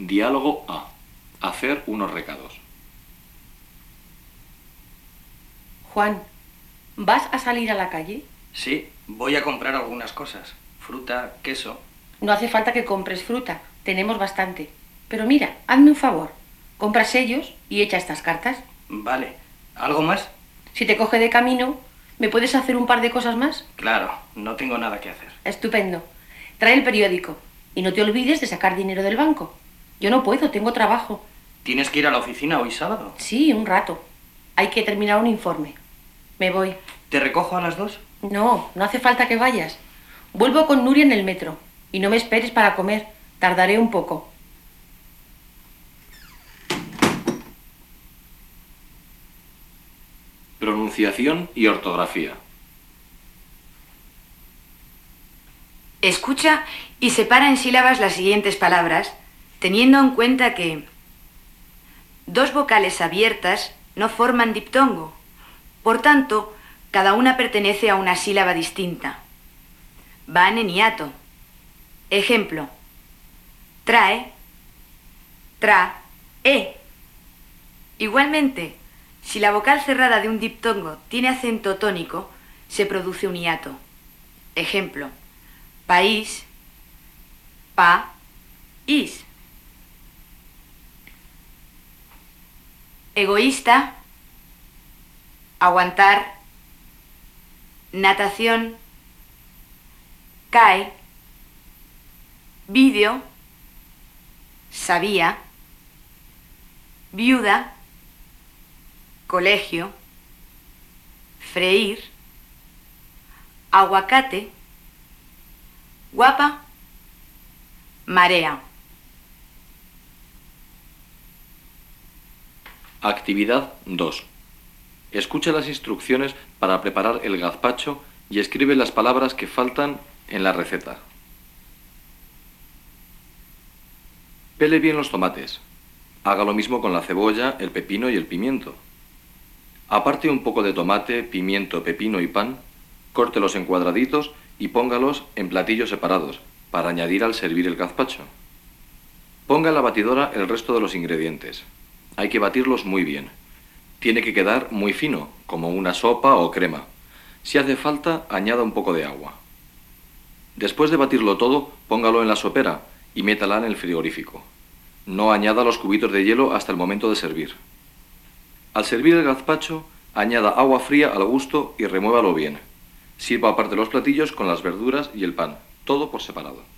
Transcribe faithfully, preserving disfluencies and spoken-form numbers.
Diálogo A. Hacer unos recados. Juan, ¿vas a salir a la calle? Sí, voy a comprar algunas cosas. Fruta, queso. No hace falta que compres fruta, tenemos bastante. Pero mira, hazme un favor. Compra sellos y echa estas cartas. Vale. ¿Algo más? Si te coge de camino, ¿me puedes hacer un par de cosas más? Claro, no tengo nada que hacer. Estupendo. Trae el periódico y no te olvides de sacar dinero del banco. Yo no puedo, tengo trabajo. ¿Tienes que ir a la oficina hoy sábado? Sí, un rato. Hay que terminar un informe. Me voy. ¿Te recojo a las dos? No, no hace falta que vayas. Vuelvo con Nuria en el metro. Y no me esperes para comer. Tardaré un poco. Pronunciación y ortografía. Escucha y separa en sílabas las siguientes palabras, teniendo en cuenta que dos vocales abiertas no forman diptongo. Por tanto, cada una pertenece a una sílaba distinta. Van en hiato. Ejemplo: trae, tra, e. Igualmente, si la vocal cerrada de un diptongo tiene acento tónico, se produce un hiato. Ejemplo: país, pa, is. Egoísta, aguantar, natación, cae, vídeo, sabía, viuda, colegio, freír, aguacate, guapa, marea. Actividad dos. Escucha las instrucciones para preparar el gazpacho y escribe las palabras que faltan en la receta. Pele bien los tomates. Haga lo mismo con la cebolla, el pepino y el pimiento. Aparte un poco de tomate, pimiento, pepino y pan, córtelos en cuadraditos y póngalos en platillos separados para añadir al servir el gazpacho. Ponga en la batidora el resto de los ingredientes. Hay que batirlos muy bien. Tiene que quedar muy fino, como una sopa o crema. Si hace falta, añada un poco de agua. Después de batirlo todo, póngalo en la sopera y métala en el frigorífico. No añada los cubitos de hielo hasta el momento de servir. Al servir el gazpacho, añada agua fría al gusto y remuévalo bien. Sirva aparte los platillos con las verduras y el pan, todo por separado.